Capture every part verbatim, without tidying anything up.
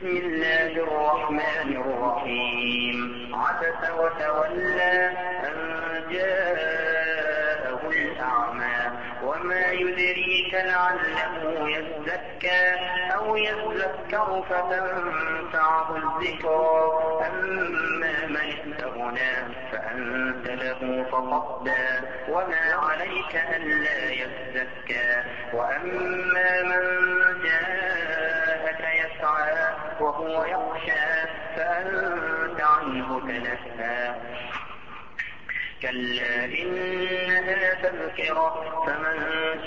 بسم الله الرحمن الرحيم عبس وتولى أن جاءه الأعمى وما يدريك لعله يزكى أو يذكر فتنفعه الذكرى أما من استغنى فأنت له فصدى وما عليك ألا يزكى وأما من جاءك يسعى وهو يخشى فأنت عنه تلهى كلا إنها تذكرة فمن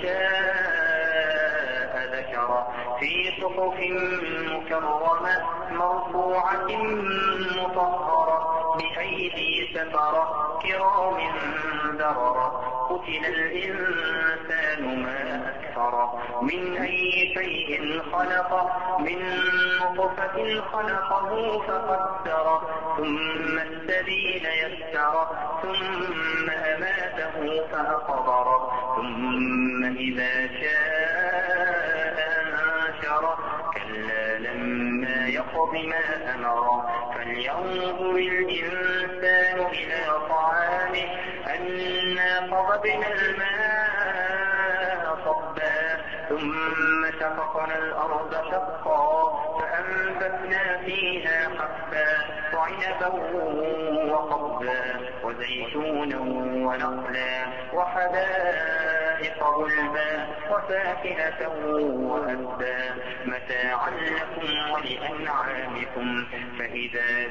شاء ذكره في صحف مكرمة مرفوعة مطهرة بأيدي سفرة كرام بررة قتل الإنسان ما أكفره من أي شيء خلقه من نطفة خلقه فقدره ثم السبيل يسره ثم أماته فأقبره ثم إذا شاء أنشره كلا لما يقض ما أمره فلينظر الإنسان إلى طعامه أنا صببنا الماء صبا ثم شققنا الأرض شقا فأنبتنا فيها حبا وعنبا وقضبا وزيتونا ونخلا وحدائق غلبا وفاكهة وأبا متاعا لكم ولأنعامكم فإذا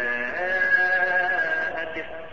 جاءت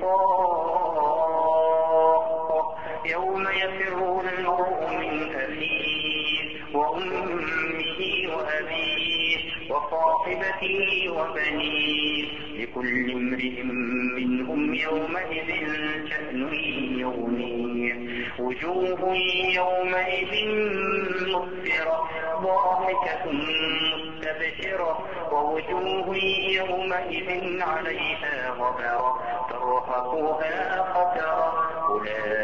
الصاخة يوم يفر المرء من أخيه وأمه وأبيه وصاحبته وبنيه لكل امرئ منهم يومئذ شأن يغنيه وجوه يومئذ مسفرة ضاحكة مستبشرة ووجوه يومئذ عليها غبرة ترهقها قترة أولئك